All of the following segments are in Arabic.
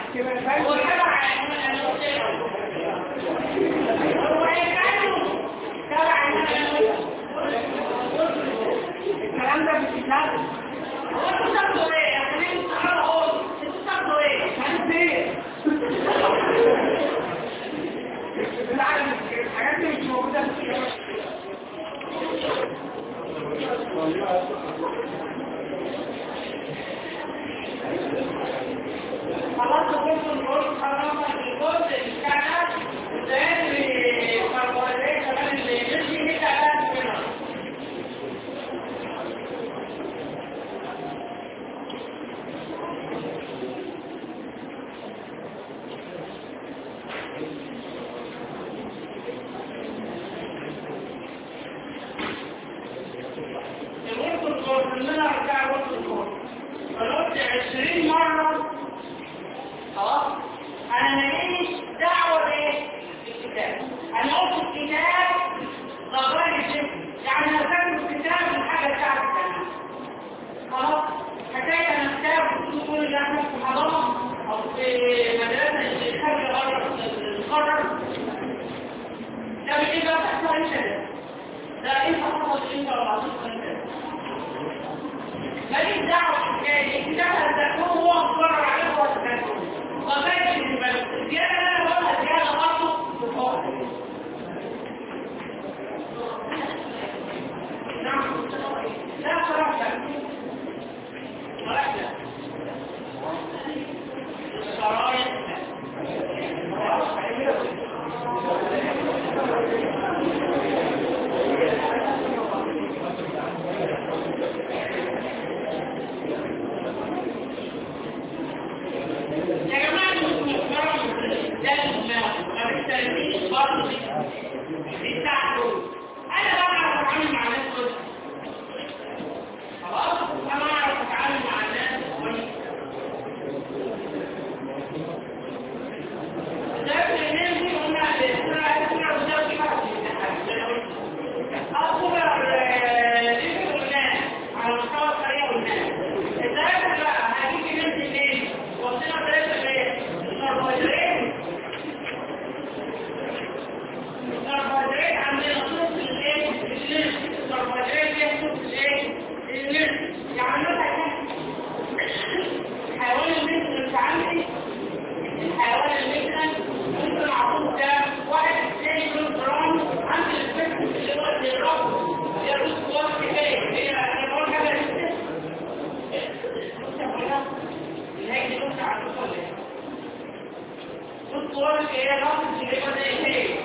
هو تبع هو هيكلم تبع الكلام ده مش لازم. هو انتوا بتاخدوا ايه؟ خليني تعالوا اقول انتوا بتاخدوا ايه؟ هنسير بالعكس الحاجات دي مش موجوده في الكلام. خلاص كنتوا نقول خلاص الجزء بتاعنا زي الكربوهيدرات كمان اللي مش بتاعنا كده. كلنا ارجع وقت الكون قلت 20 مره خلاص انا ماليش دعوه بايه بالكتاب. انا قلت الكتاب غير الجسم يعني انا فاكر الكتاب الحاجه بتاعتي انا خلاص. حكايه انا كتاب كل اللي احنا في حضانه او في مدرسه اللي خارج القرار ده بايه بقى تحصل انت ده انت حصل انت 14 سنه ماليش دعوه بالحكايه دي. الكتاب هتذاكروه هو مقرر عليه هو تذاكره ما كانش الزياده اللي انا بقولها زياده برضه في الحكم. نعم لا صراحه لا الشرايط يا جماعة المحترم ده الماء ما بيستلميش برضه بتاعته. أنا بعرف أتعامل مع الناس كويس خلاص. أنا أعرف أتعامل مع الناس كويس. ده الناس دي قلنا الإسراء وده في حاجة أصبر ليه قلنا على مستوى الطريقة قلنا إزاي بقى هجيب ناس منين وصلنا ثلاثة ليه الكربوهيدرات. الكربوهيدرات عندنا صوت الايه الكربوهيدرات فيها صوت الايه يعني مثلا الحيوان المثل مش عندي الحيوان المثل ممكن اعطوه ده 1 جرام عند الفكر اللي هو الرب يرد وقت كفايه هي انا بقول حاجه لسه الهيك دي بص على الصوره الصوره اللي هي رابط اللي هو زي ايه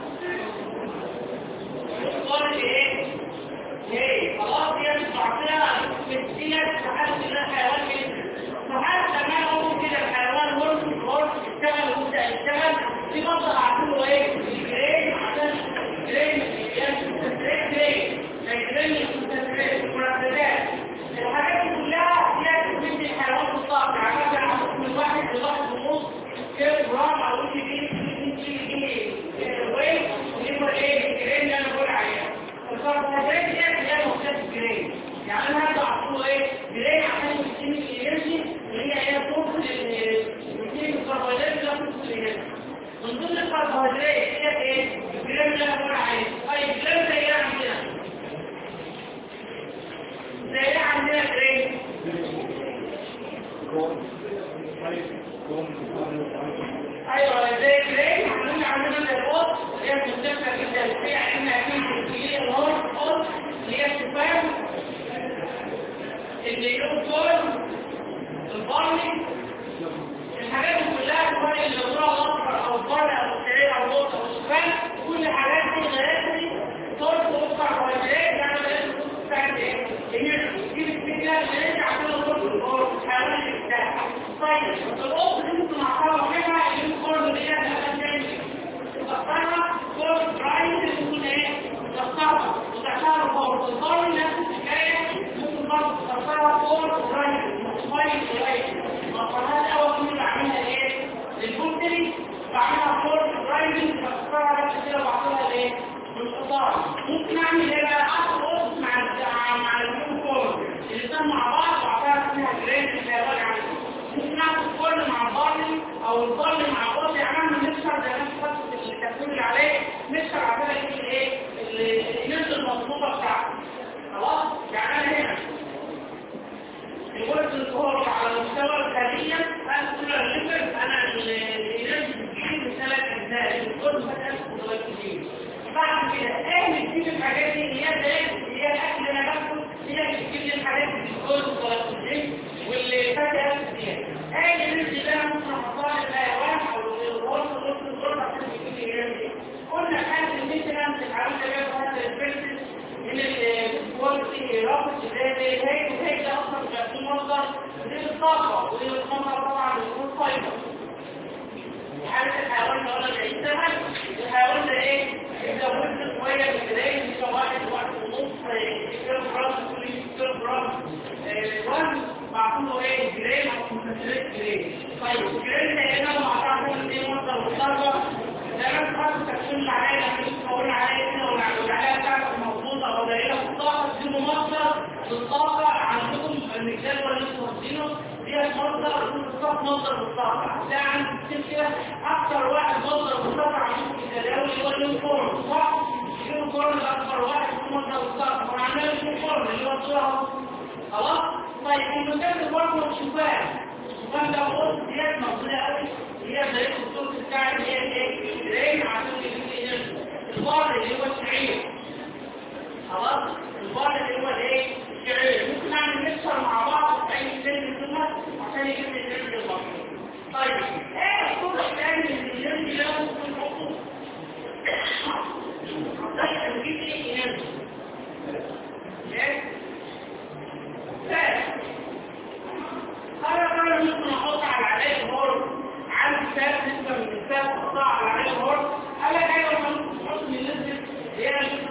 الصوره اللي ايه خلاص هي بتعطيها مثليه تحدد الحيوان فحتى ما هو كده الحيوان ورث اشتغل وبدا يشتغل في برضه هعمله ايه الجرين عشان الجرين المرتبات الحاجات دي كلها فيها تزيد الحيوان في الطاقه يعني مثلا من 1 ل 1.5 كيلو جرام او ويت اللي هو ايه الجرين اللي انا بقول عليها. الكربوهيدرات دي هي مختلف الجرين يعني انا هبدا احطه ايه جرين عشان يديني الانرجي اللي هي توصل الكربوهيدرات اللي توصل الانرجي. من ضمن الكربوهيدرات هي ايه الجرين اللي انا بقول عليه. طيب الجرين زي ايه عندنا زي ايه عندنا جرين ايوه زي جرين عندنا الرباط اللي هي مختلفه جدا فيها احنا في الهرم اللي هي الشوفان اللي يوصل البارلي الحاجات دي كلها سواء الذره الاصفر او البارلي او الشعير او القط او الشوفان كل الحاجات دي غيرتي صوت الكربوهيدرات يعني لازم تكون بتاعت ايه؟ دي الفكره اللي انت عاملها صوت الحيوان اللي بتاعها. طيب القط دي ممكن اعتبر منها اللي هو الكورن اللي هي عشان تعمل تختارها كورن برايس تكون ايه؟ تختارها وتختارها فوق البارلي نفس الحكايه ممكن برضه تختارها فوق برايس كويس قليل. القناه الاول كنت بعملها ايه؟ للبوتري بعملها فوق برايس بختارها بس كده وبعطيها ايه؟ بالخطاره. ممكن اعمل ايه بقى؟ اخد قط مع البيو كورن الاثنين مع بعض واعطيها اسمها جرين الحيوان عندي ممكن اعمل الفرن مع البارلي او الفرن مع الرز، يعني اعمل ميكسر زي ما انت خدت التكوين اللي عليه ميكسر عشان اجيب الايه الانرجي المظبوطه بتاعته. خلاص؟ يعني انا هنا الورد الكور على مستوى الخليه انا كل الليفر انا الانرجي بتجيب بثلاث اجزاء الكل مثلا متوازيين. بعد كده ايه بتجيب الحاجات دي اللي هي الاكل اللي انا باكله هي اللي بتجيب لي الحاجات اللي الكل متوازيين واللي فاتها كتير. ايه الانرجي اللي انا ممكن احطها للحيوان او الورد الكور عشان يجيب لي الانرجي؟ قلنا حاجه الميثانس الحاجات اللي هي الفيرتس من الكواليتي رابط زي هيك ده اصلا بيكون مصدر للطاقه وللخمره طبعا بيكون فايبر. حاله الحيوان ده ولا بعيد تمام الحيوان ده ايه؟ اذا وزن شويه من البدايه من واحد ونص كيلو جرام كيلو جرام وزن معقوله ايه؟ جرام او مكسرات جرام. طيب الجرام ده هنا مع بعض ايه مصدر للطاقه؟ ده بس خاصه التكوين اللي عليها لما نقول عليها كده والعلاقه بتاعته موجوده او قليله في الطاقه دي مصدر للطاقه عندكم المثال اللي انتم واخدينه دي مصدر للطاقه. هتلاقي عندك كده اكثر واحد مصدر للطاقه عندكم في التداول هو اليونيفورم صح؟ اليونيفورم اكثر واحد مصدر للطاقه وعندنا اليونيفورم اللي هو الصوره خلاص؟ طيب المكان برضه الشوفان الشوفان ده بص ديت موجوده قوي هي زي الصوت بتاع اللي هي ايه؟ عشان يجيب لي البار اللي هو الشعير خلاص؟ البار اللي هو الايه؟ الشعير ممكن نعمل ميكسر مع بعض في اي سن كده عشان يجيب لي الانرجي المطلوب. طيب ايه الصوت الثاني اللي الانرجي ده ممكن نحطه؟ عشان يجيب لي انرجي. ايه؟ أنا ممكن أحط على عليه الهرم عندي ثلاث نسبة من الثلاث أحطها على عليه الهرم. أول حاجة ممكن تحط من نسبة اللي هي نسبة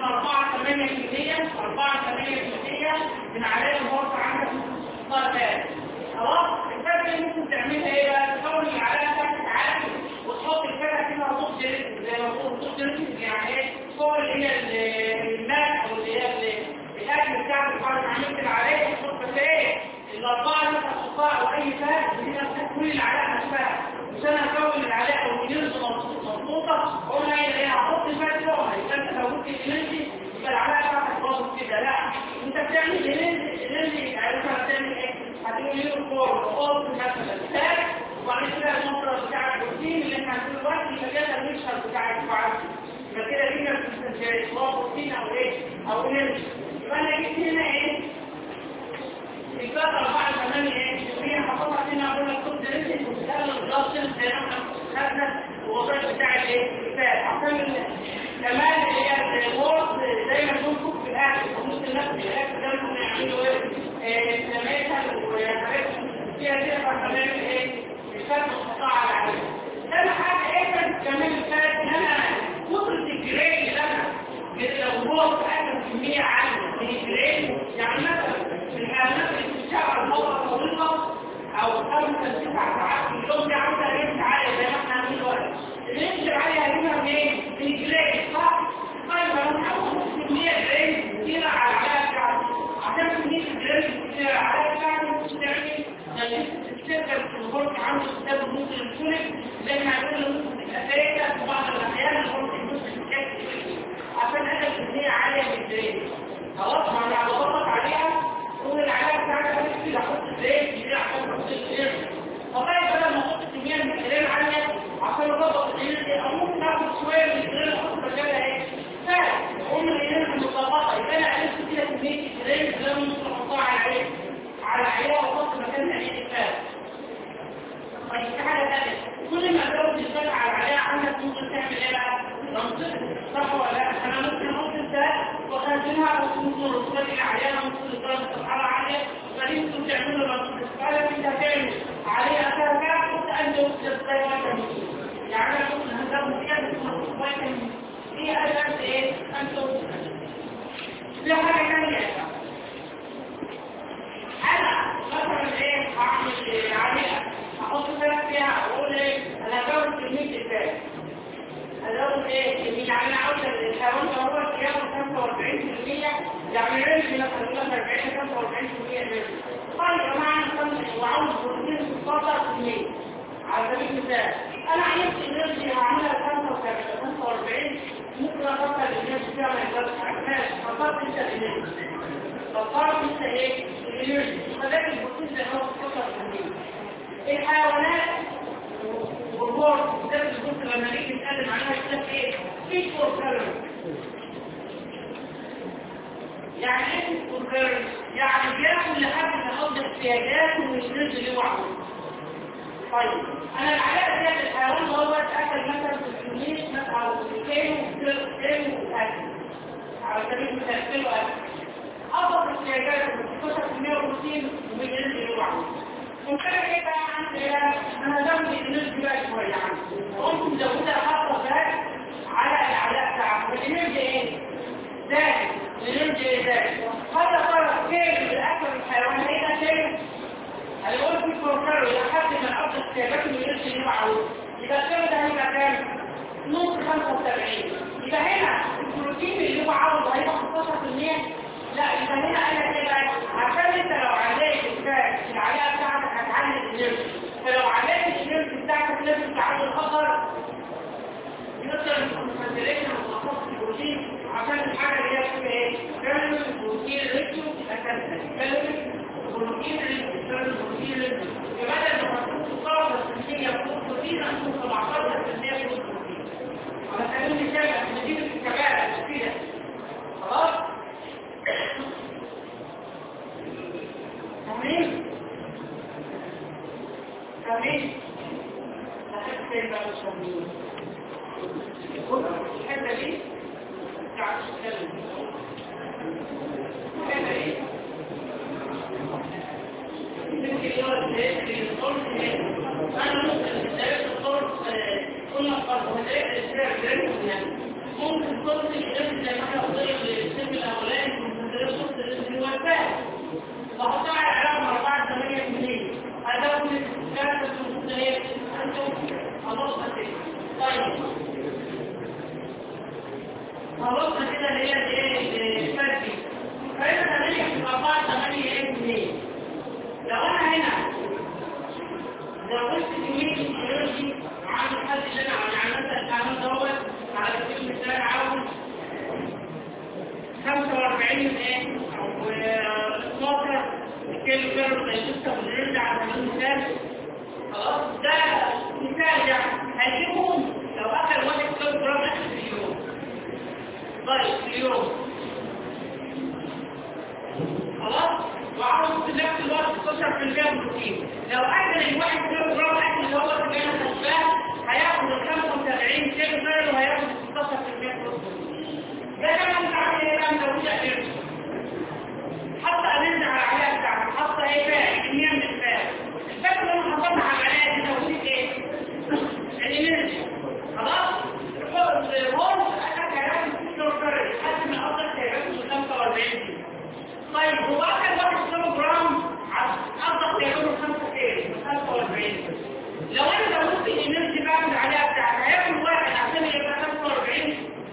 4-8% من عليه الهرم عندك تحطها ثلاث. خلاص؟ الفرق اللي ممكن تعملها إيه بقى؟ تكون العلاقة بتاعتك عادي وتحط الفرق كده طوق جلد زي ما بقول طوق جلد يعني إيه؟ فوق اللي هي الماء أو اللي هي الأكل بتاعك بعد ما عملت عليه تحط بس إيه؟ الأربعة اللي هتحطها أو أي فرق هي تكوين العلاقة نفسها مش أنا أكون العلاقة والإنرجي مظبوطة قلنا إيه هحط الفرق فوقها يبقى أنت لو قلت الإنرجي يبقى العلاقة بتاعتك باظت كده لا أنت بتعمل الإنرجي عارف هتعمل إيه؟ هتقول يونيفورم أوف مثلا فرق وبعد كده المصدر بتاع البروتين اللي إحنا هنقول دلوقتي يبقى كده الميكشر بتاع الفعال يبقى كده دي ما بتستنتجش سواء بروتين أو إيه أو إنرجي يبقى أنا جبت هنا إيه؟ الكتاب 4-8% حطها هنا اقول لك كنت لسه بتشتغل الجلاس زي ما احنا خدنا الوظائف بتاع الكتاب عشان كمان اللي هي الورد زي ما بنشوف في الاكل ممكن ناخد الاكل ده ممكن يعملوا ايه سماكه وحاجات فيها كده فهنعمل ايه الكتاب تحطها على عليه. ثاني حاجه ايه كمان الكتاب ان انا كتر الجرين اللي انا لو هو اكل كميه عاليه من الجرين يعني مثلا الحيوانات اللي بتشتغل فترة طويلة أو 5-9 ساعات في اليوم دي عاوزة رينج عالية زي ما احنا عاملين دلوقتي. الرينج العالية هجيبها منين؟ من الجريد صح؟ طيب أنا هاخد كمية جريد كتيرة على العلاقة بتاعتي. عشان كمية الجريد كتيرة على العلاقة بتاعتي ممكن تعمل نتيجة السيركل في الغرفة عنده كتاب ممكن الفولك زي ما عملنا ممكن تبقى فايدة في بعض الأحيان الغرفة ممكن تتكتب عشان أخد كمية عالية من الجريد. خلاص ما أنا بضغط عليها كل العلاقة بتاعتها كده احط ازاي دي عشان احط الكلام فطيب بدل ما احط كميه من الكلام عاليه عشان اضبط الكلام او ممكن اخد شويه من الكلام احط مكانها ايه سهل قلنا الكلام المطبقه يبقى انا عرفت كده كميه الكلام اللي انا ممكن احطها على عينها واحط مكانها ايه الفات. طيب في حاجه ثانيه كل ما ازود الفات على العينه عندك ممكن تعمل ايه بقى؟ تنطق صح ولا لا؟ انا ممكن احط الفات وخزنها وممكن الرسول العيانه ممكن درجه الحراره عاليه فممكن تعملوا الرساله انت هتعمل عليها كذا كنت انت وتستخدمها يعني انا ممكن هزود فيها فيتامين دي اساس ايه؟ انت في حاجه ثانيه انا مثلا ايه هعمل عليها احط فيها واقول ايه انا هزود كميه الفات هزود ايه يعني انا عاوز الحيوان ده هو ياخد 45% يعني رينج من 40-45% منه طيب معنى مثلا وعاوز بروتين 16% على سبيل المثال انا عايز الانرجي هعملها 45 ممكن افكر الانرجي فيها ما يقدرش ماشي فكرت انت الانرجي فكرت انت ايه الانرجي فده البروتين زي ما هو 16%. الحيوانات والبورد ده البورد لما نيجي نتكلم عنها يقول ايه فيش فور كالوري. يعني ايه فور كالوري؟ يعني بياكل لحد ما يقضي احتياجاته من الانرجي اللي هو عاوزه. طيب انا العلاقه ديت الحيوان هو اكل مثلا 300 مثلا او 200 اكل على سبيل المثال كيلو اكل اضف احتياجاته من 16% بروتين ومن الانرجي اللي هو عاوزه. ممكن ايه بقى عندي انا زود الانرجي بقى شويه عندي قمت مزودها حاطه فات على العلاقه بتاعته الانرجي ايه؟ زائد الانرجي ايه زائد هذا فرق كيلو الاكل الحيوان هيبقى كيلو هيقول في كوركارو لحد ما الأفضل احتياجاته من القرش اللي هو عاوزه يبقى الكيلو ده هيبقى كام؟ نص 75. يبقى هنا البروتين اللي هو عاوزه هيبقى 15%. لا يبقى هنا قال لك ايه بقى؟ عشان انت لو عليت العلاقه بتاعتك هتعلي الانرجي فلو عليت الانرجي بتاعتك لازم تعلي الخطر يقدر الكونسنتريشن والخطر البروتين عشان الحاجه اللي هي فيها ايه؟ كالوري بروتين ريشيو تبقى كام؟ كالوري بروتين ريشيو بدل ما تكون 16% بروتين هتكون 17% بروتين على سبيل المثال هتجيب الكبار كده خلاص؟ تمام؟ تمام؟ هتحس ايه بقى مش فاهمين؟ الحته دي ما تعرفش تتكلم الحته دي ممكن صوت الإنسان زي ما احنا قلنا السن الأولاني من صوت الإنسان هو الفاهم وحطها على علاقة 4-8% هذا هو الثلاثة صوت ايه؟ خلصنا كده طيب خلصنا كده اللي هي ايه؟ الفرق فإذا 4-8% لو انا هنا زودت كميه الانرجي عن الحد اللي انا عملتها الكلام دوت على سبيل المثال عاوز 45 ايه او 12 كيلو كالوري هيشتغل الانرجي على سبيل المثال خلاص ده مثال يعني هيجيبهم لو اكل 1 كيلو جرام اكل في اليوم طيب في اليوم خلاص وعاوز في نفس الوقت 16% بروتين لو اكل الواحد كيلو جرام اكل اللي هو اللي كان خشبان هياخد ال 75 كيلو جرام وهياخد 16% بروتين ده كمان انت عامل ايه بقى مزوده كده حاطه انرجي على العلاقه بتاعتك حاطه ايه بقى كميه من الفات الفات اللي انا حاططها على العلاقه دي زودت ايه؟ الانرجي خلاص الهرمون اكل علاقه 6 كيلو جرام لحد ما افضل تقريبا 45 طيب هو اكل 1 كيلو جرام افضل ياكله 5 كيلو 45 لو انا زودت الانرجي بعمل عليها بتاعتها هياكل واحد عشان يبقى 45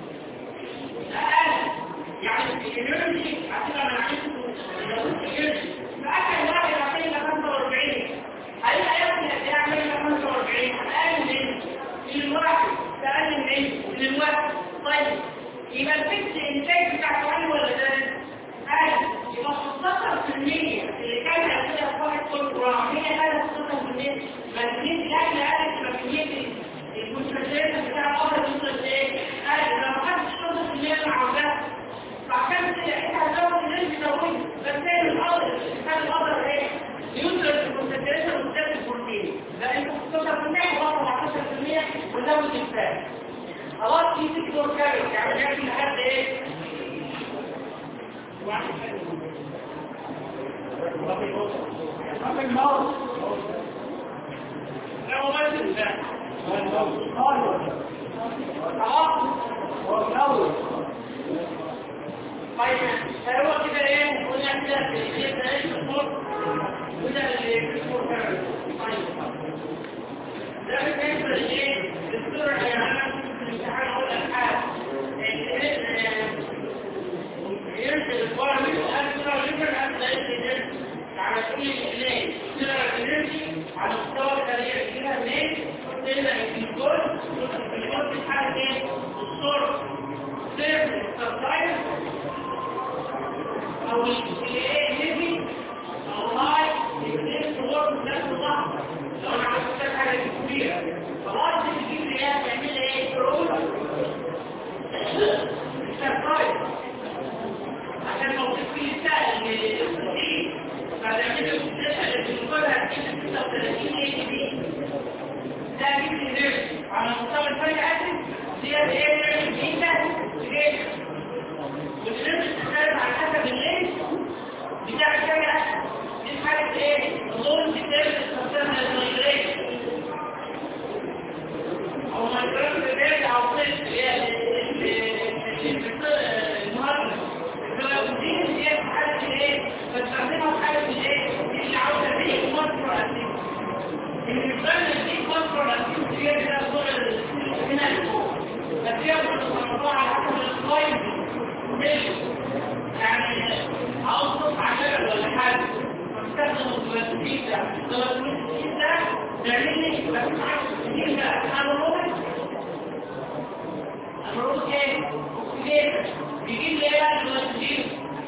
اقل يعني الانرجي هتبقى من عندي زودت الانرجي فاكل واحد عشان يبقى 45 هياكل يعمل 45 اقل من الواحد اقل من الواحد طيب يبقى الفكس الانتاج بتاعته عالي ولا ده؟ يبقى 16% اللي كان هياخدها في 1 كيلو جرام هي هذا 16% مكمية الأكل هذا مكمية المستشفيات بتاع الأمر يوصل إيه؟ لو ما خدتش 16% اللي عاوزاه فعشان كده أنت هتزود الرينج زودها بس هي الأمر كان الأمر إيه؟ يوصل المستشفيات وزاد البروتين لا أنت 16% وبقى 14% وزود الفات خلاص في 6 كيلو كالوري يعني ياكل لحد إيه؟ واحد الموت لا ممثل لا طيب هو كده ايه قلنا كده ده ايش الصوت وده اللي الصوت طيب ده بالنسبه لايه الصوره يعني انا في الامتحان اقول لك حاجه يرسل الفارم الأسرة لكن أسرة يرسل على عارفين منين تقدر تمشي على مستوى الخليه تجيبها منين تبدا الجلوكوز في حاله ايه الصوره سير سبلايز او الايه نيجي او هاي يبتدي صور نفس اللحظه لو انا عايز اشتغل حاجه كبيره خلاص تجيب لي ايه تعمل ايه رول سبلايز عشان موقف فيه سهل للتسجيل فتعمل له الداتا اللي بنقولها 36 اي بي ده جيب لي نيرس على مستوى الفرق اسيد دي ايه بيتا جيب والنيرس بتختلف على حسب الليل بتاع الفرق اسيد دي حاجه ايه اللون بتاعت التصنيع للمايجريشن او مايجريشن بتاعت او قسط اللي هي المهاجمه فالدين دي حاجه ايه بستخدمها في حاله ايه اللي عاوزه دي مصر اسيد الإنسان دي مصر اسيد هي كده صور هنا لفوق بس هي بتتصرفها على حسب السلايد يعني اوصف عشرة ولا حاجه بستخدم البلاستيك ده البلاستيك ده بيعمل بس البلاستيك ده امروز ايه بيجيب لي بقى البلاستيك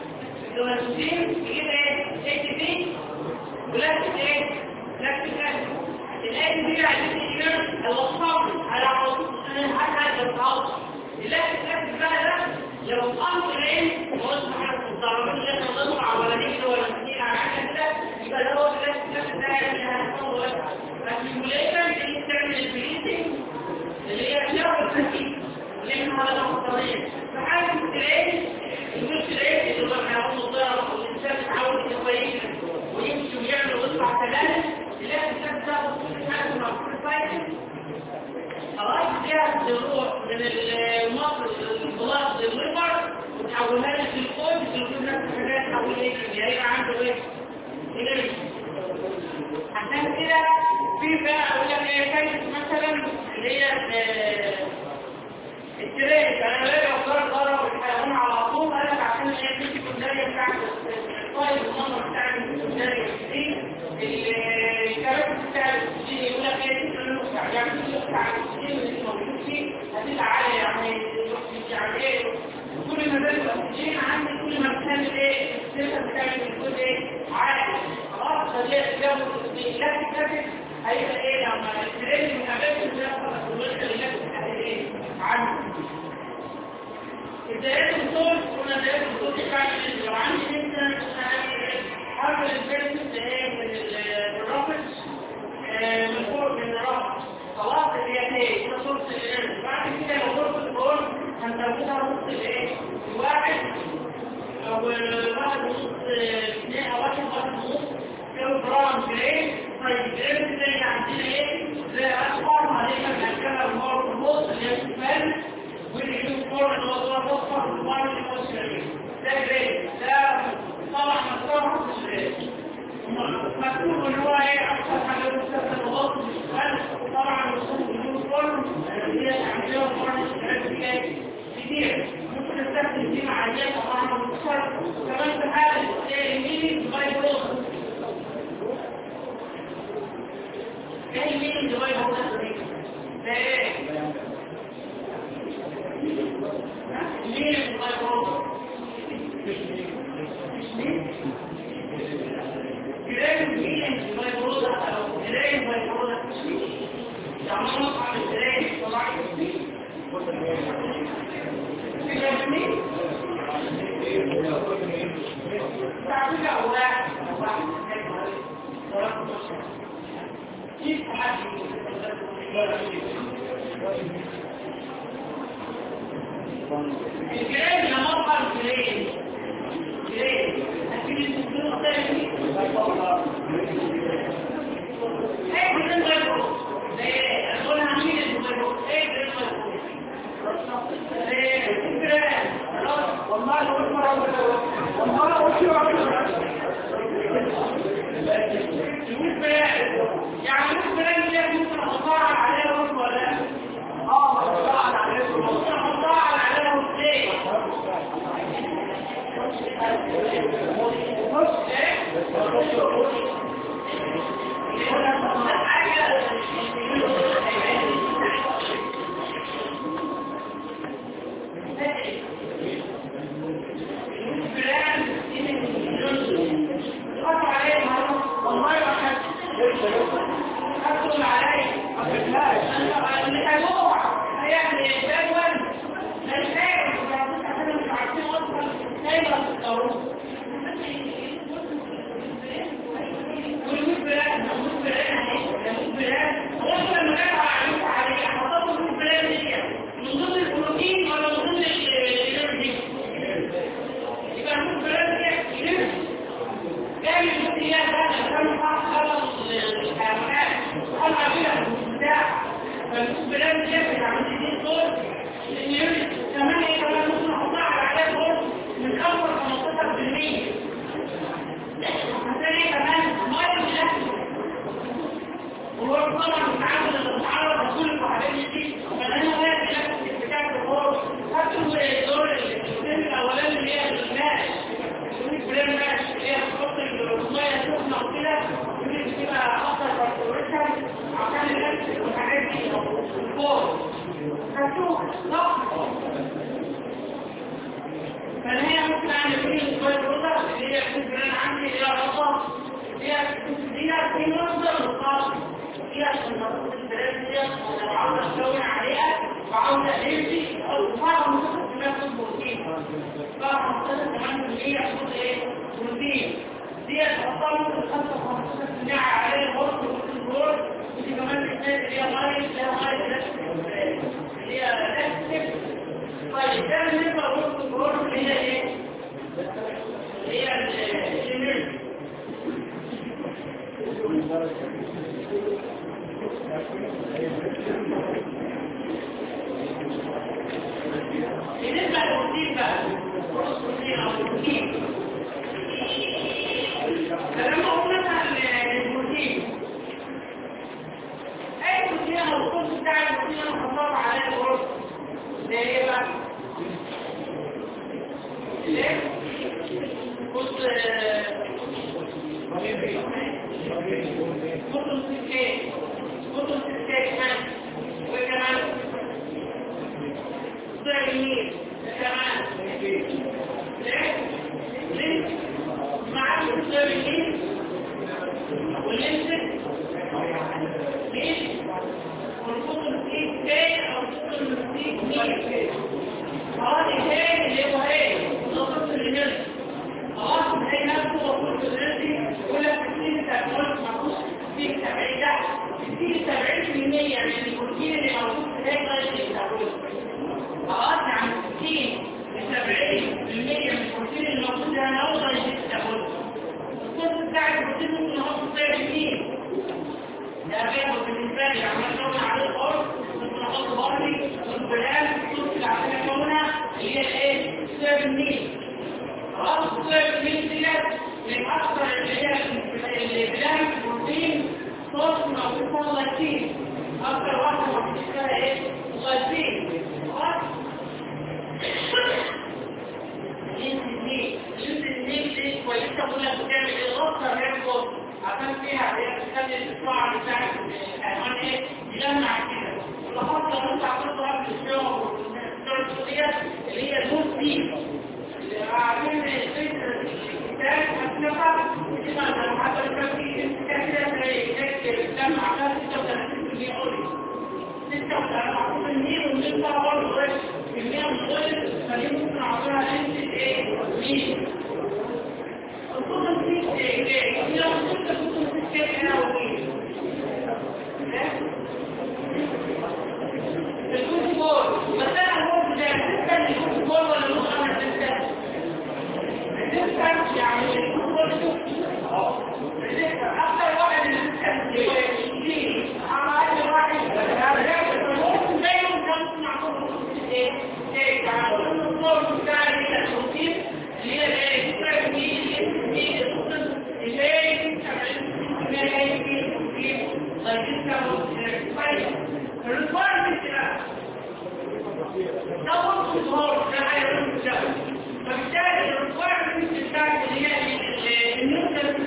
بيجيب ايه اتش بي بلاستيك ايه بلاستيك الان دي عايزين نجيب الوصفات على حاجه الوصفات البلاستيك بقى ده لو قاموا العين وصفوا على الضربات اللي احنا بنطلع ولا نجري ولا نسير على حاجه كده يبقى ده هو البلاستيك ده اللي هنحطه بس الموليكا دي بتعمل البليتنج اللي هي الشر الخفيف اللي احنا على الطريق فحاجه العين النص العين اللي هو هيعمل ضرر والانسان يتعود كويس ويمشي ويعمل ويطلع كلام يلاقي الانسان ده كل حاجه مفروض فايته خلاص فيها تروح من المصر البلاط للويبر وتحولها لي في الكود في الكود نفس الحاجات تحولها لي هيبقى عنده ايه؟ ايه؟ عشان كده في بقى اقول لك ايه كانت مثلا اللي هي التريك انا بلاقي افكار ضرر والحيوان على طول قال لك عشان هي دي السكندريه بتاعت الطيب والنمر بتاع السكندريه دي الكاركتر بتاع السكين يقول لك ايه تقول يعني بتاع السكين اللي موجود فيه هتبقى عاليه يعني ايه كل ما زاد الاكسجين عندي كل ما بتعمل ايه السيستم بتاعت الكود ايه عالي خلاص فليه اللاكتيك هيبقى ايه لما التريك من اماكن بيحصل الوحده اللي بتاعت ايه عنه الدائرة الصوت قلنا دائرة الصوت فعلا لو عندي مثلا حرف الفيرسس من الرابط من فوق من الرابط خلاص اللي هي ايه ده صوت الارض بعد كده لو صوت الفوق هنزودها نص الايه واحد او واحد ونص اثنين او واحد ونص كيلو جرام جرام طيب الارض زي عندنا ايه زي اصفر عليها الكلام المور النص اللي هي الشمال واللي يكون اللي هو مصفر المار اللي هو الشمال ده جريد ده طبعا مصفر مش جريد مكتوب ان هو ايه اكثر حاجه بتستخدم الغلط الشمال طبعا اليونيفورم اللي هي عندنا مار الشمال كتير ممكن نستخدم دي مع عيال طبعا مصفر كمان في حاله الميلي بايبروز ايه الميلي بايبروز ده ايه مين الفايبروز جرام مين الفايبروز او جرام الفايبروز يعني نصعد الجرام طبعا جرام تعطيك واحد كيف تحدي الجرام لما اظهر جرام اكيد الدكتور الثاني ايه بدل غيره زي اقول عميل الغيره ايه جرام والله لو مره والله يعني الجرام اللي ممكن اقطع عليه رز ولا اقطع عليه ليه؟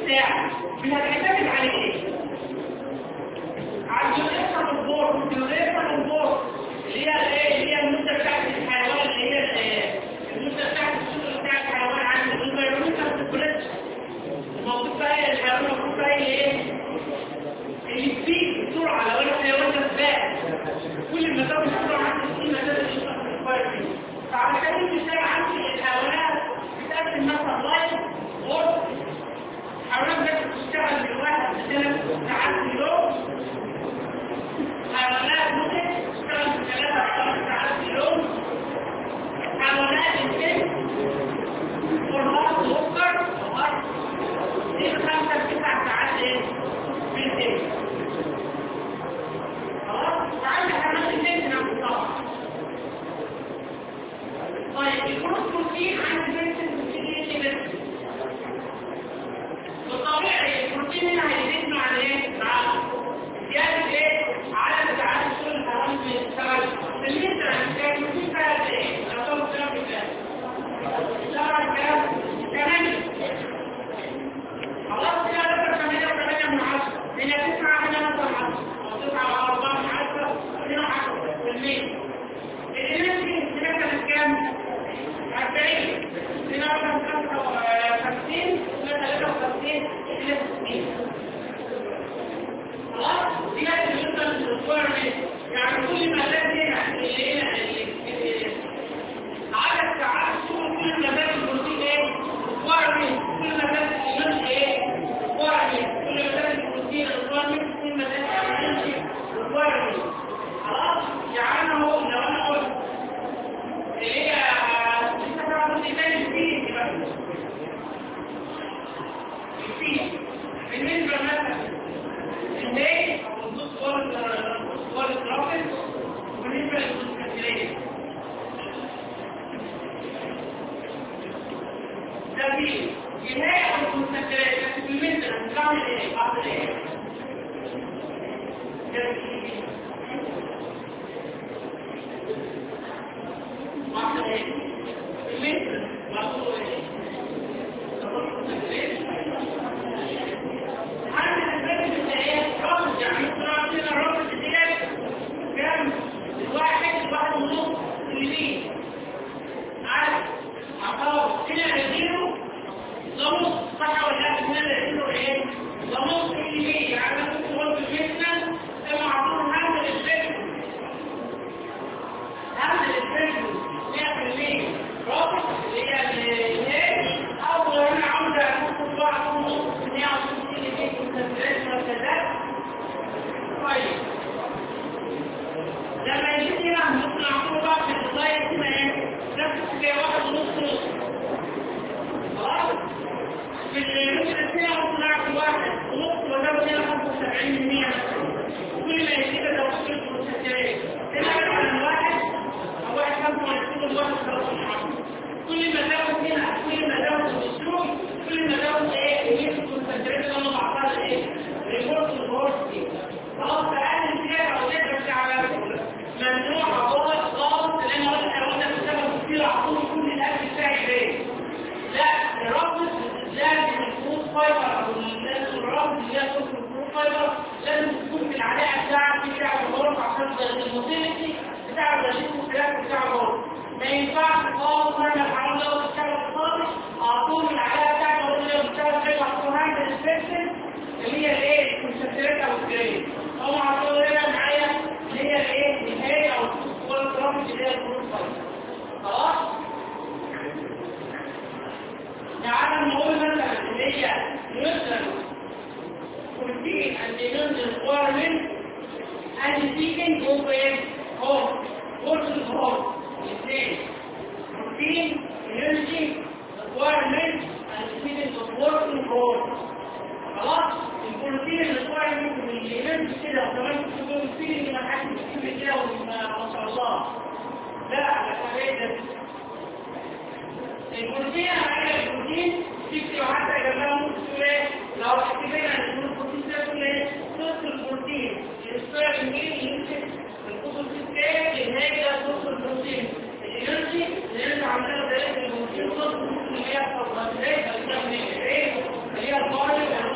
بتاعك هتعتمد على ايه؟ على الجنريشن البورد اللي هي المده بتاعت الحيوان، اللي هي المده بتاعت الشغل بتاع الحيوان عند الانفيرمنتال سيركيوليشن. الموجود بقى الحيوان الموجود بقى ايه؟ اللي بتزيد بسرعه لو الحيوان ده سباق، كل ما زاد السرعه عند السيما زاد الشغل الانفيرمنت. فعلى سبيل المثال عندي الحيوانات بتقدم مثلا لايف وورد، حيوانات بتشتغل من 1 ل 3 ساعات في اليوم، حيوانات ممكن تشتغل من 3 ل 5 ساعات في اليوم، حيوانات الجن والهرط والسكر دي 5 ل 9 ساعات ايه؟ في الليل. خلاص؟ وعندي حيوانات الجن نفس الطبع. طيب البروتين عندي بروتين ايه بس؟ بالطبيعي البروتين هنا هيزيد مع ايه؟ مع زيادة ايه؟ عدد ساعات الشغل الحرام بيشتغل. بالنسبة للبروتين فيها ايه؟ لو كانوا بيشتغل بكام؟ بيشتغل كام؟ 8. خلاص كده نقدر 8 من 10. هنا 9 هنا مثلا 10 أو 9 أو 4 من 10 هنا 10%. الإنرجي بنبدأ بكام؟ 40. هنا مثلا 55 هنا 53 هنا 60. خلاص؟ دي بالنسبة للريكويرمنت، يعني كل ما زاد هنا اللي هنا عدد ساعات الشغل، كل ما زاد البروتين ايه؟ ريكويرمنت، كل ما زاد الانرجي ايه؟ ريكويرمنت، كل ما زاد البروتين ريكويرمنت، كل ما زاد الانرجي ريكويرمنت. خلاص؟ يعني انا هو لو انا قلت اللي هي لسه طبعا بتتكلم فيه بقى بالنسبه مثلا الليل او النص ولا الترافيك، وبالنسبه للمستقبلين ده فيه النهايه او المستقبلين. بس بالنسبه للمستقبل ايه؟ بعض الايه؟ بعض الايه؟ بالنسبه لبعض ايه؟ عندي الاسباب النهائيه رابط، يعني الصراحه كده الرابط ديت كام؟ الواحد ونص اللي عارف عطاوه هنا نديله لنص، صح ولا لا؟ هنا نديله ايه؟ لنص اللي يعني ممكن تقول في المثل كما عطوه هذا الاسباب 100% رابط اللي هي الهيك، او انا عاوز اخد واحد ونص 160 اللي فيه مسدسات وكذا. طيب لما يجي هنا ممكن اعمله بقى في الديزاين هنا ايه؟ نفس زي واحد ونص. خلاص؟ في المثل هنا ممكن اعمل واحد ونص وازود هنا 75%. كل ما يزيد ازود المسدسات. هنا مثلا واحد او واحد 25 وواحد 13. كل ما زود هنا كل ما زود الاسلوب كل ما زود ايه؟ كميه المسدسات اللي انا بعطيها ايه؟ ريبورت البورد دي. خلاص فاقل زياده او زياده بتاع ممنوع خالص خالص، لان انا بسبب كتير اعطوني كل الاكل بتاعي ليه؟ لا، الرابط لازم الفروت فايبر او الرابط اللي هي صوت الفروت فايبر لازم تكون في العلاقه بتاعتي بتاع الغرف عشان الموتيليتي بتاع الرشيد والكلام بتاع الغرف. ما ينفعش خالص انا الحرام لو بشتغل خالص اعطوني العلاقه بتاعتي اقول له بشتغل زي احطوا هاند السبيشن اللي هي الايه؟ المسكرات او الجريد. هم عطوا هنا معايا اللي هي الايه؟ الهي او الرابط اللي هي الفروت فايبر. خلاص؟ تعالى نقول مثلا اللي هي مثلا بروتين انتيجين ريكويرمنت انتيجين هو ايه؟ هو الهرمون الاثنين بروتين انرجي ريكويرمنت انتيجين هرمون. خلاص؟ البروتين ريكويرمنت والانرجي كده وكمان تقول الفيلينج ما حدش بيكتب كده ما شاء الله. لا على كده البروتين على البروتين تكتب حتى جنبها ممكن تقول ايه؟ لو احتمالنا ان البروتين ده تقول ايه؟ صوت البروتين الاسبوع الجاي يمسك الكتب الستات اللي هي صوت البروتين الانرجي اللي انت عملها ده البروتين صوت اللي هي الكربوهيدرات اللي هي البارد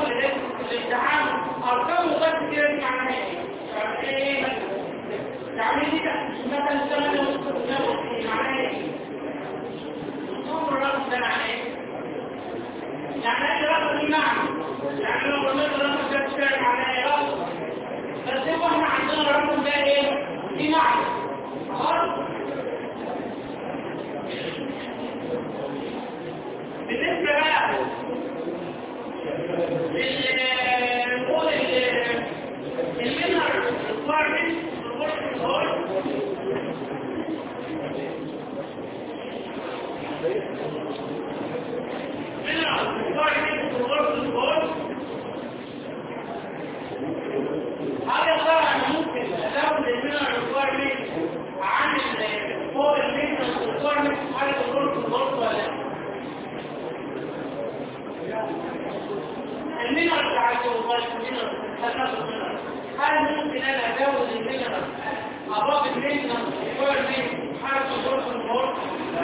اللي في الامتحان ارقام بس كده معناها ايه؟ يعني ايه تعمل لي مثلا الزمن معناها ايه؟ نمر الرقم ده معناه ايه؟ يعني ايه رقم دي معنى؟ يعني لو قلنا الرقم ده بتاعي معناه ايه رقم؟ بس هو احنا عندنا الرقم ده ايه؟ دي معنى خلاص؟ بالنسبه بقى نقول المنهر requirement هذا طبعا ممكن ازود المنهر requirement عن فوق المنهر requirement حاجه الغرفه ولا لا؟ المنهر بتاعته المنهر هل ممكن انا ازود المنهر اضاف المنهر requirement حاجه الغرفه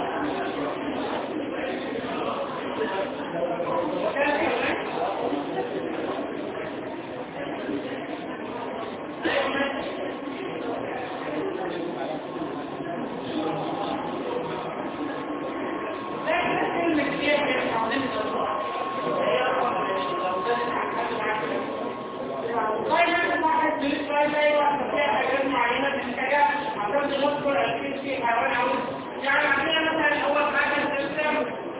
يعني عندنا مثلا اول حاجه السيستم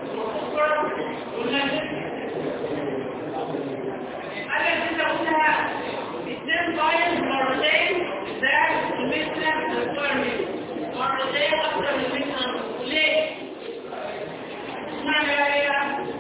انا كنت قلتها اثنين بايل مرتين زائد المثل الفورمي مرتين اكثر من المثل ليه؟ معنى ايه؟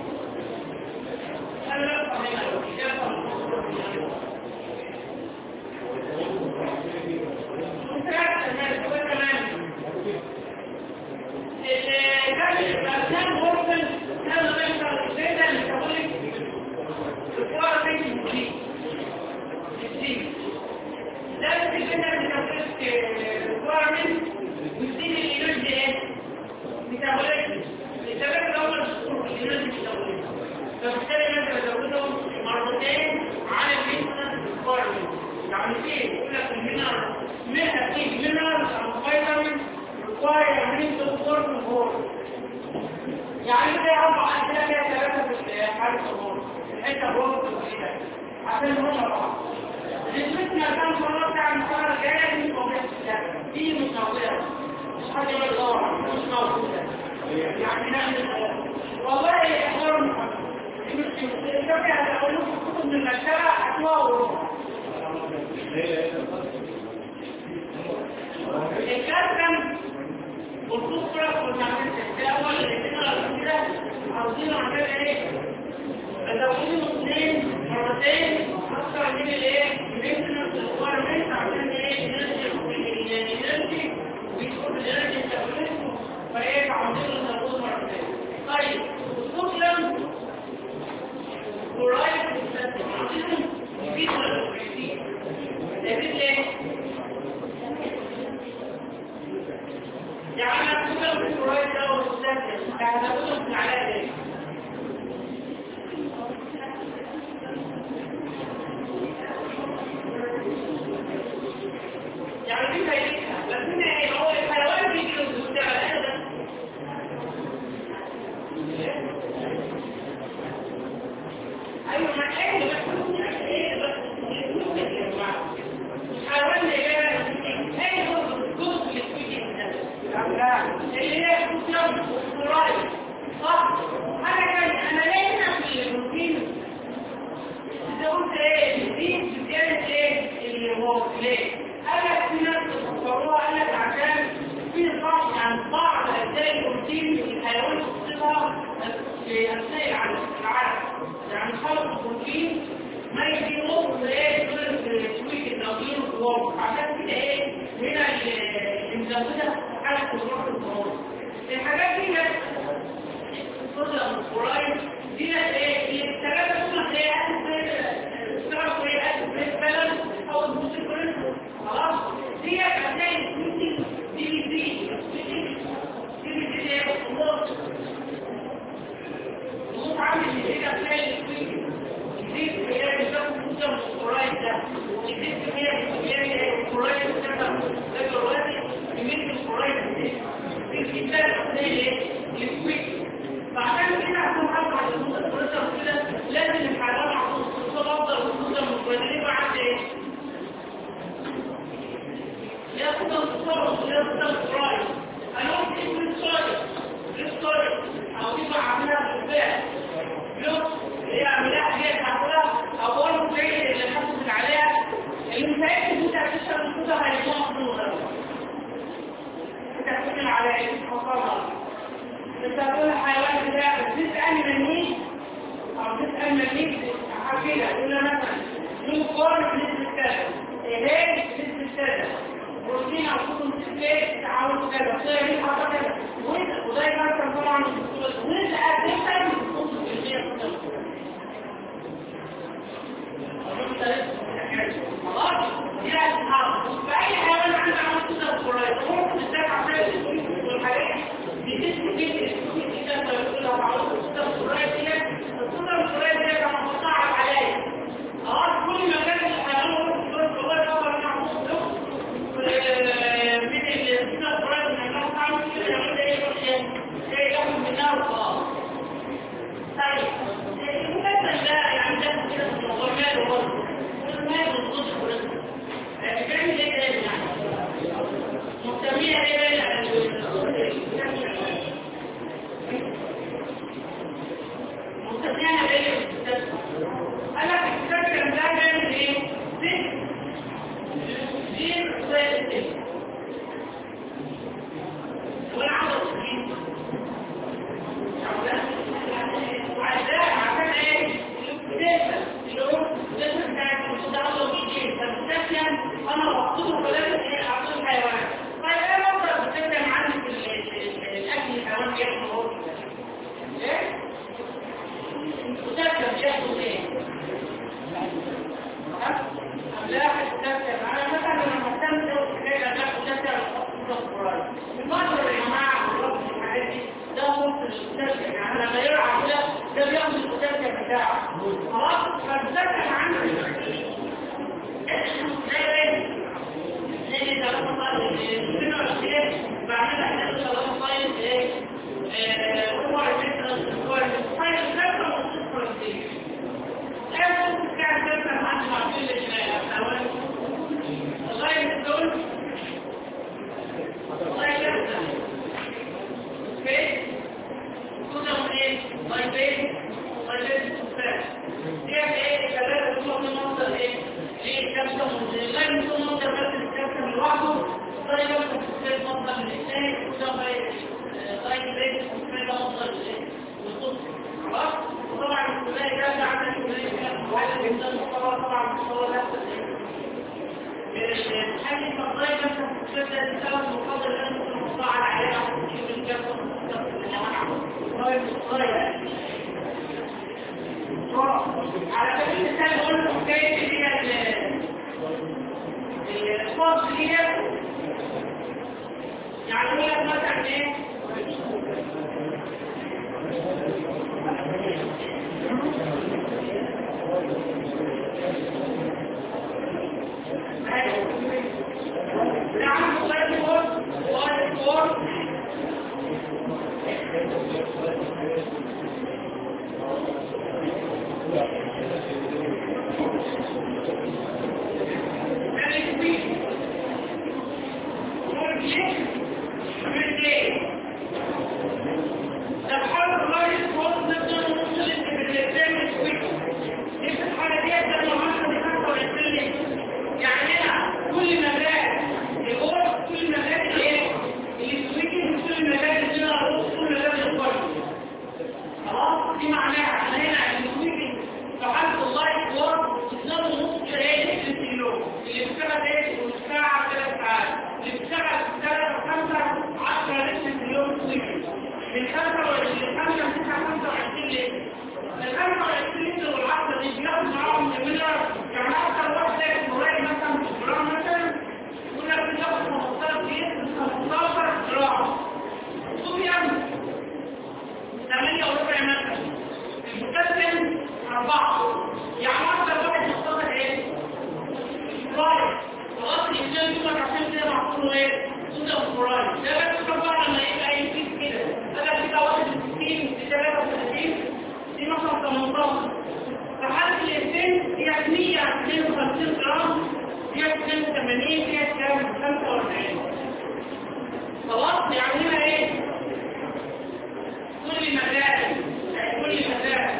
يعني كده اربع اسئله كده ثلاثه في حاله الظهور الحته الظهور الجديده عشان نقول بعض نسبتنا كام صلاه بتاع المحاضره الجايه دي موجوده دي متنوعه مش حاجه بالدور مش موجوده يعني نعمل والله احضروا مش الكتاب هقول لكم كتب من المكتبه هتلاقوا الكتاب والخطة والمعامل الأول اللي كده عاوزين نعمل ايه؟ نزودهم اثنين مرتين أكثر من الايه؟ maintenance requirement عشان ايه؟ الانرجي ويدخل الانرجي التكلفة فايه عاوزين نزودهم مرتين. طيب الخطة ورايت عاوزين يفيدوا للمحيطين. يفيد ايه؟ يعني أنا أقول في الرواية ده والمستثمر يعني أقول في العلاج ده يعني دي فايدتها لكن هو الحيوان بيجي له المستقبل ده أيوة ما إيه بس يعني إيه بس الحيوان اللي جاي إيه هو الجزء اللي فيه اللي هي كتاب قرائي صح؟ حاجة تانية أنا ليه هنا في الروتين إذا قلت إيه الروتين بتعمل إيه اللي هو ليه؟ قال لك في ناس تصوروها قال لك عشان في نقاش عن بعض أجزاء الروتين الحيوان تصيبها في أثناء العالم يعني خلق الروتين ما يجي نص إيه تشويك النظير والوضع عشان كده إيه هنا المزودة حالة الروح الضروري الحاجات دي الصدر القرآن دي ايه الثلاثة دول هي تعرفوا ايه اسف بلد او الموسيقى خلاص دي هتلاقي دي ايه الضغط عامل كده هتلاقي دي الصوديوم الكلورايد ده يديك كميه الكلورايد ده دلوقتي كميه الكلورايد دي في الكتاب زي ايه؟ السويت. فعشان كده عشان ارفع البريشر كده لازم الحيوان عشان الصوت افضل والصوديوم الكلورايد يبقى عند ايه؟ ياخد الصوت ياخد الكلورايد. انا قلت ايه الصوت او تبقى عاملها بالفعل لو هي عاملاها هي تعملها او اقول زي اللي حصلت عليها المسائل اللي انت هتشتغل الكوده هيكون مفروض انت هتشتغل على ايه مقرر انت هتقول الحيوان بتاعك بتسال مني او بتسال مني كده تقول له مثلا له قارن بنسبه كذا علاج بنسبه كذا بروتين او كتب تسليك تعاون كذا صيغه دي حاطه كذا وده يمثل طبعا وانت هتفهم الخطوط اللي هي خلاص دي هتتحط فاي حيوان عنده عمل كده الكلورايد ممكن تدفع عشان والحاجات دي بتثبت كده بتقولها بعض الكلورايد دي الكلورايد دي لما بتصعب عليا خلاص كل ما كان الحيوان ممكن الكلورايد ده بنعمل من الكلورايد من النوع كده يعمل ايه ياخد منها وخلاص. طيب المثل ده يعني ده كده في الموضوع ماله برضه ماله الصدق برضه بتعمل ايه تاني يعني مهتميه ايه يعني مهتميه بايه انا في الكتاب كان ده بيعمل ايه دي رساله وانا عاوز اقول عشان ايه اللي هو الجسم بتاعك المتعلق بيه فبالتالي انا بحطه بلاش ايه اعطيه الحيوان. طيب ايه مصدر بتتكلم عن الاكل الحيوان بياكله هو ايه المتكلم بياكل ايه املاح المتكلم انا مثلا لما بستمتع كده املاح المتكلم المصدر يا جماعه الحاجات دي ده ممكن الكتاب يعني لما يرعى كده ده بياخد الكتاب بتاعه خلاص فالكتاب عندي زي ده مثلا السنه الشيخ بعملها كده لو طيب ايه هو مثلا هو طيب الكتاب والصفر دي لازم ترجع الكتاب مع كل الحيوانات والله دول والله يبدا اوكي كنا ايه طيب السفاح دي ايه ثلاثه دول من مصدر ايه الكبسه لا يكون مصدر بس الكبسه لوحده طيب السفاح مصدر من الثاني وده طيب السفاح مصدر للصوت خلاص وطبعا الكليه ده عندنا كليه واحد من المستوى طبعا مستوى نفس الحاجه الفضائيه مثلا السفاح ده السبب المفضل اللي ممكن نحطها على عليها في الكبسه على سبيل المثال قلت حكايه اللي هي الصوت دي يعني يقول لك مثلا ايه نعم يعني أكثر واحد مختار 52 جرام فيها 82 فيها كام 45 خلاص يعني هنا ايه كل مزاج يعني كل مزاج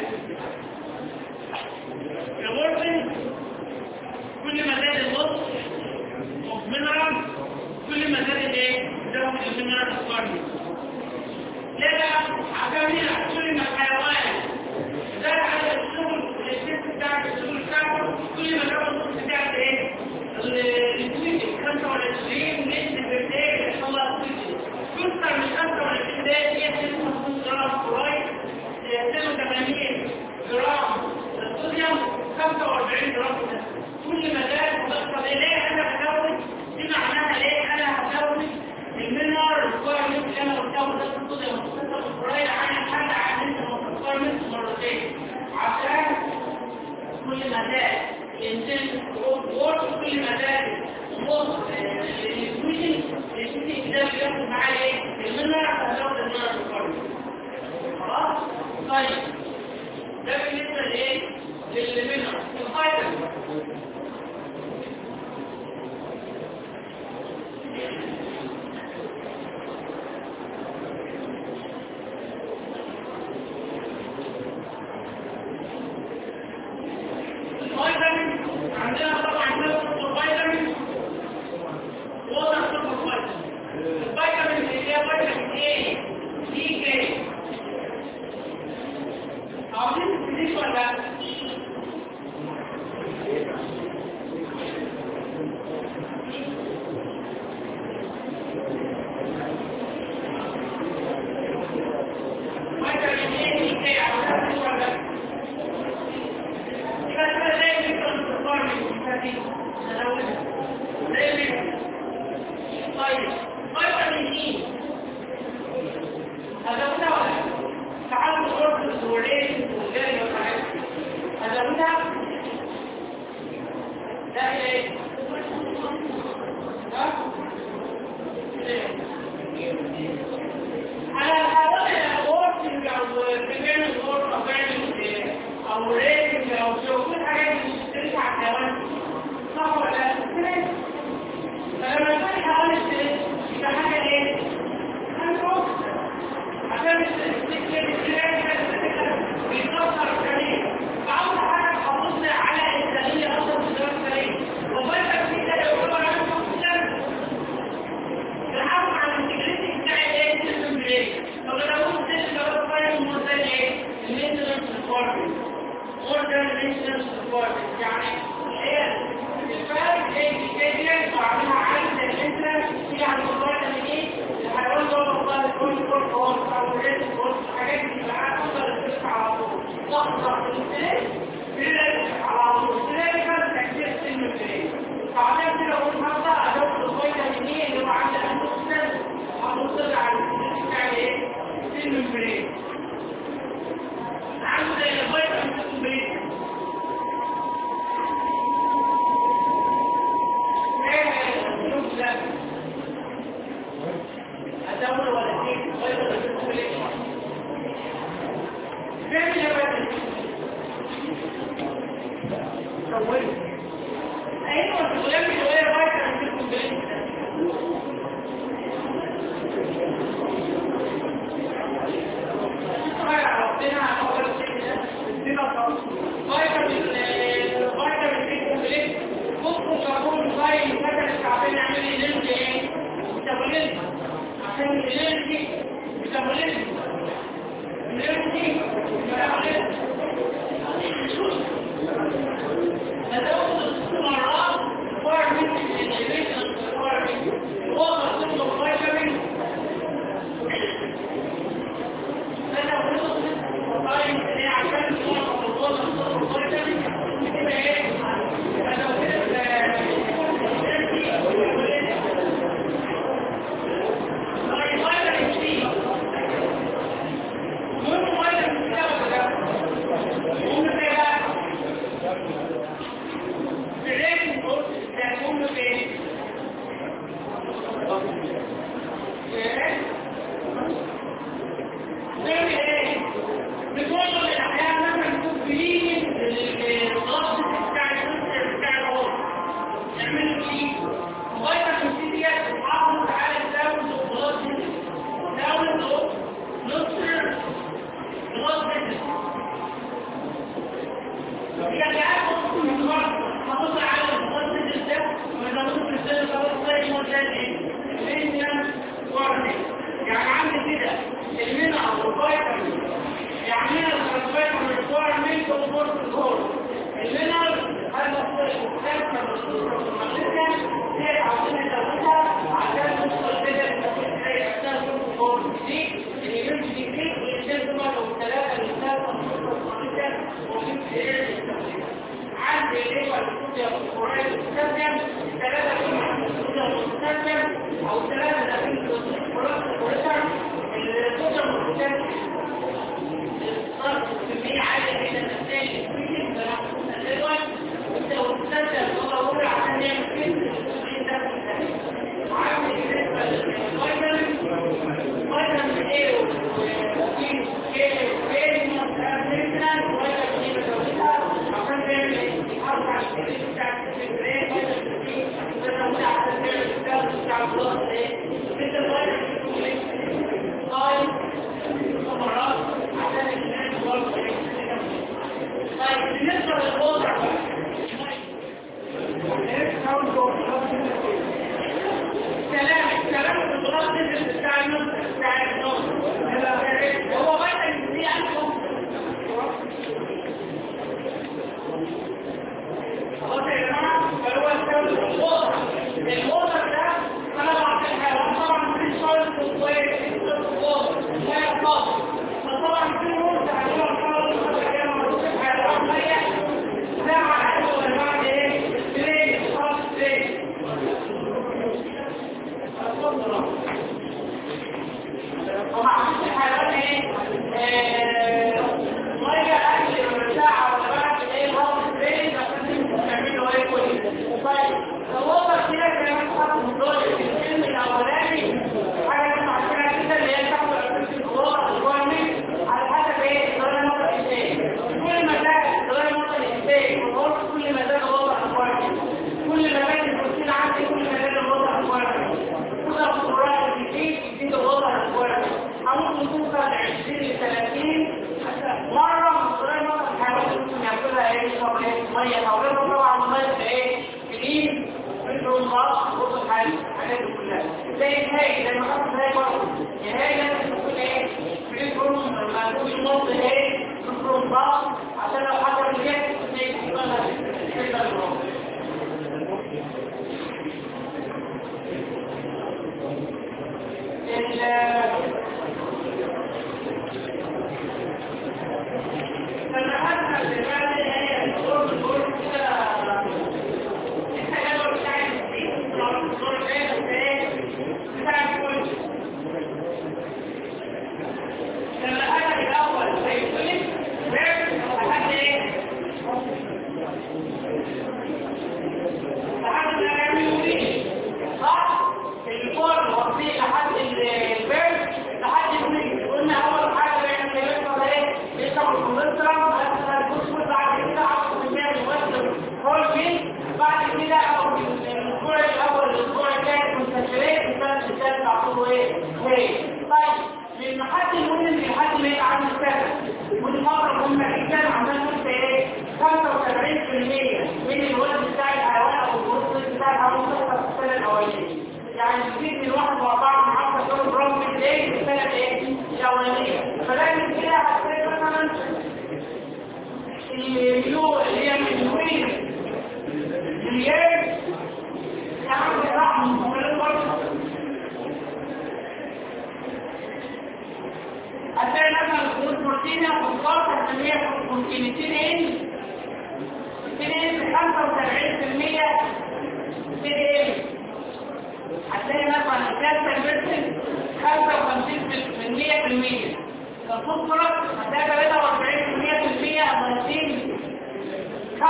الورفين كل مزاج الوسط مينرال كل مزاج الايه ده المينرال الصغير لا عشان هنا كل ما الحيوان زاد على الشغل الست بتاعت الشغل بتاعته كل ما جاب النص بتاعت ايه التويت 25 نسبة بالتالي ان شاء الله تكثر من 25 ده هي 56 جرام كويس 82 جرام صوديوم 45 جرام كل ما زاد طب ليه انا هزود دي معناها ليه انا هزود المينر الكويس اللي انا قلته ده الصوديوم قريب عن الحاجه عن انت متقارن مرتين عشان كل ما زاد ينزل وورد كل ما زاد وصل السويتنج ده بياخد معاه ايه المينر هزود المينر الكويس خلاص طيب ده بالنسبه لايه للمينر الفايتامين عندنا طبعا فيتامين وضع سوبر فيتامين اللي هي فيتامين A D K عاوزين تدريس ولا يعني هتطلع على المخصص ده وإذا ممكن السنة خلاص زي ما كان إيه؟ يعني عندي كده المنع والفيتامين يعني منع والفيتامين ريكويرمنت وفورس الجول المنع هذا مختلفة بالصورة والمعلومة هي عاوزين نزودها عشان نوصل كده للتفكير عشان نشوف الجول دي اللي يمشي كتير والإنسان طبعا والثلاثة الثالثة والمعلومة وفي إيه عندي اللي هو الكتية والقرآن المستخدم الثلاثة الكتية المستخدم أو الثلاثة الأخير القرآن المستخدم الكتية المستخدم الصرف كمية عالية جدا الثاني الكتية المستخدم والمستخدم هو أول عشان يعمل كتير عندي بالنسبة للفيتامين A وفيتامين K بالنسبة للوضع الكلام في الضغط بتاع النص هو فيتامين سي عندكم خلاص يا جماعه فهو الوضع ده انا بعد الحيوان طبعا في شرط كويس لا يقاس فطبعا في نور تعالوا خالص كده مش الحيوان هي ساعه اول بعد ايه ليه خلاص ليه طبعا في الحيوان ايه ميه اكل ساعه ولا بعد ايه خلاص ليه عشان تعملوا ايه كويس طيب الوضع كده كمان خط مضايق الفيلم الاولاني حاجه اسمها عشان كده اللي هي تاخد الوضع القومي على حسب ايه درجه نقطه الانتاج كل ما زاد درجه نقطه الانتاج كل ما زاد الوضع القومي كل ما زاد البروتين عندي كل ما زاد الوضع القومي كل ما القرآن يزيد الوضع القومي ممكن توصل ل 20 ل 30 مره من درجه نقطه الحيوانات ممكن ياكلها ايه يشرب ايه ميه او طبعا الميه ايه جديد مثل الغاز وصل الحاجات دي كلها زي الهاي زي ما خدت الهاي برضه الهاي لازم تكون ايه في فروم ما تكونش نص ايه فروم غاز عشان لو حصل رياكت يبقى فالمحاسبة اللي بعد هي الدور كده التجربة بتاع الدور بتاع الكل لما أنا الأول هيقولك لحد إيه؟ لحد ما يعملوا إيه؟ صح؟ الفور وصيل لحد البيرد لحد الويك قلنا أول حاجة بيعمل كلمة إيه؟ يشتغل كوليسترول بعد كده عشان نعمل وزن هرمون بعد كده او الاسبوع الاول الاسبوع الثاني كونسنتريت الثالث الثالث عطوه ايه طيب من لحد المهم لحد ما يبقى عنده سنه ودي فتره مهمه جدا عشان نقول ايه 75% من الوزن بتاع الحيوان او الوزن بتاع الحيوان في السنه الاولانيه يعني يزيد من 1.4 جرام في الليل في السنه ايه الاولانيه فلازم كده هتلاقي مثلا اليو اللي هي من وين اليوم يعمل رحم هتلاقي مثلا البروتين والخلاصة الكمية بروتينتين ان 75% ان هتلاقي مثلا الكالسيوم بيرسل 55% الفوسفورس هتلاقي 43% امونتين 55%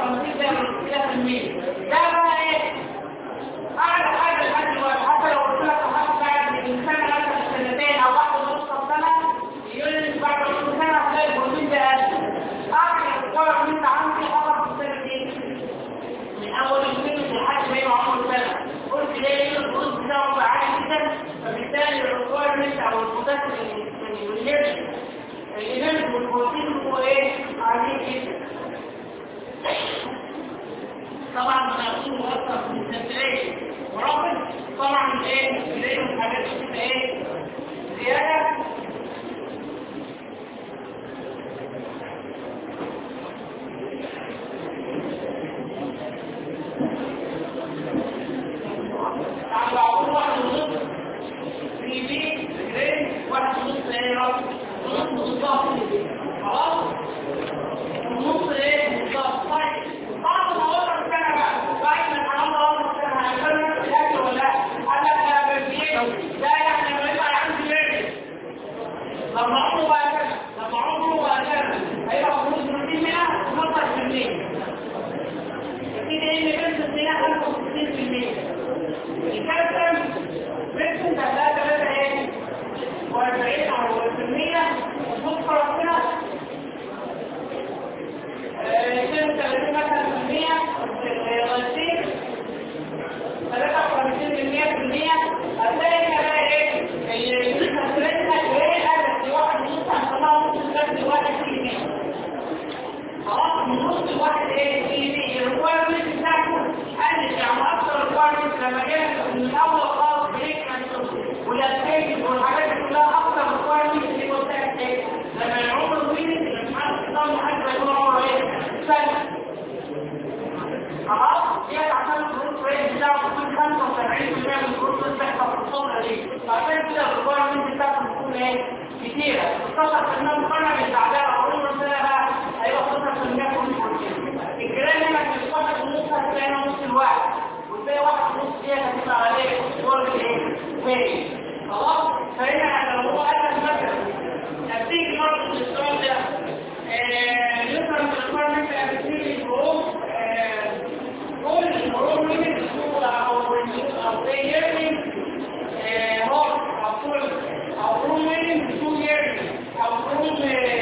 ده بقى ايه؟ اعلى حاجه لحد دلوقتي حتى لو قلت لك حد بعد الانسان مثلا سنتين او بعد نص سنه يقول لي بعد نص سنه هتلاقي البروتين ده اعلى الجرعه اللي انت عندي خلاص في السنتين من اول السنه لحد ما يبقى عمره سنه قلت ليه البروتين بتاعه عالي جدا فبالتالي الريكويرمنت او البوتاسيوم والهيرش الهيرش والبروتين هيدروجين ايه؟ زيادة. عم بعضهم 1.5 في بي جريد 1.5 ايه رب؟ ونص بالظبط خلاص؟ ونص ايه بالظبط. طيب بعض المواقع الثانية بقى بعد ما الحمام ده الثانية هيكون نفس الأكل ولا لا؟ قال لك لا بالبيت لا يعني لما يبقى عندي بيت لما عمره بقى كذا لما عمره بقى كذا هيبقى خروج من 100 15%. كده ان بنت الدنيا 65%. الكالسيوم بنت ده 3 ايه؟ 40 او 100 الفوسفور كده 32 مثلا في المية الغازين 53% هتلاقي هنا بقى ايه؟ اللي بتستخدمها ايه؟ قالت لواحد ونص هنطلعها نص الغاز لواحد كيلو. خلاص من نص الواحد ايه؟ كيلو. الريكوايرمنت بتاعته قلت يعني اكثر ريكوايرمنت لما جت من الاول خالص بريكمنت والاسكيج والحاجات دي كلها اكثر ريكوايرمنت اللي قلت لك ايه؟ لما العمر طويل الامتحان بتاعه حد يكون عمره ايه؟ سنه. خلاص دي عشان الجروب ريت بتاعه تكون 75% من الجروب اللي بتحصل في الفتره دي. فعشان كده الريكوايرمنت بتاعته بتكون ايه؟ كتيره. 16% مقارنه بالتعبئه او عمر سنه بقى هيبقى 16% من البروتين. الجرام هنا في الفتره ونص هتلاقي نص الواحد وتلاقي واحد ونص دي هتبقى عليه دور ايه؟ وين. خلاص فهنا لو هو قال مثلا هتيجي برضه السؤال ده يفهم الريكوايرمنت بتيجي جروب كل الهروب من الصورة أو يرمي هوت أو كل أو روم من 2 years أو روم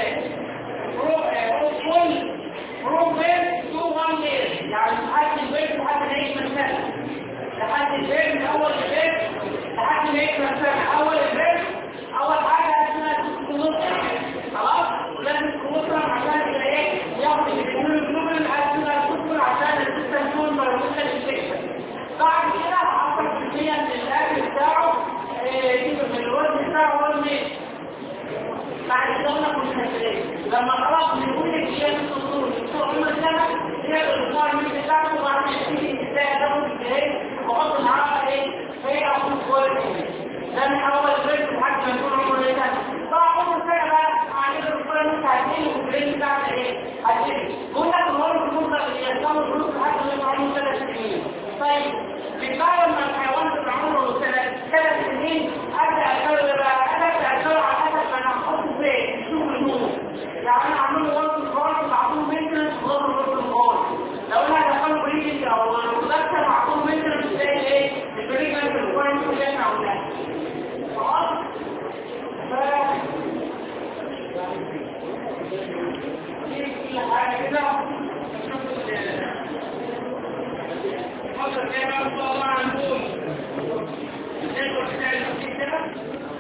من 2 years يعني لحد البيت لحد ما يكمل سنة لحد البيت من أول البيت لحد ما يكمل سنة أول البيت أول حاجة اسمها كلوستر خلاص ولازم كلوستر عشان كده إيه ياخد الجلوبين اسمها كلوستر عشان السيستم يكون مربوط للشكل. بعد كده 10% من الأكل بتاعه من الوزن بتاعه هو الميت. بعد كده قلنا كونسنتريت لما خلاص بنقول لك هي الصدور بتوع عمر السنة هي الريكوايرمنت بتاعته وبعد كده تيجي ازاي ادخل الجهاز واحط العقل ايه هي اكون كويس. ده من اول البيت لحد ما يكون عمره ايه سنة. طبعا عمر سنة بقى عندنا الريكوايرمنت هتجيلي والجريد بتاعته ايه؟ هتجيلي. قلنا لك الهرم المطلق اللي يستمر الفلوس لحد ما يبقى عمره 3 سنين. طيب بالفعل لما الحيوان تبقى عمره 3 سنين ابدا اشتغل بقى ابدا على حسب ما انا هحطه فين شوف النور. يعني انا اعمل له وزن خالص معقول مينتنس وغير وزن خالص. لو انا هدخله بريدنج او مدخل معقول مينتنس زي ايه؟ البريدنج الكويس اللي احنا قلناه. خلاص؟ كل حاجه كده حصل كده ان شاء الله هنقول نقدر نعمل كده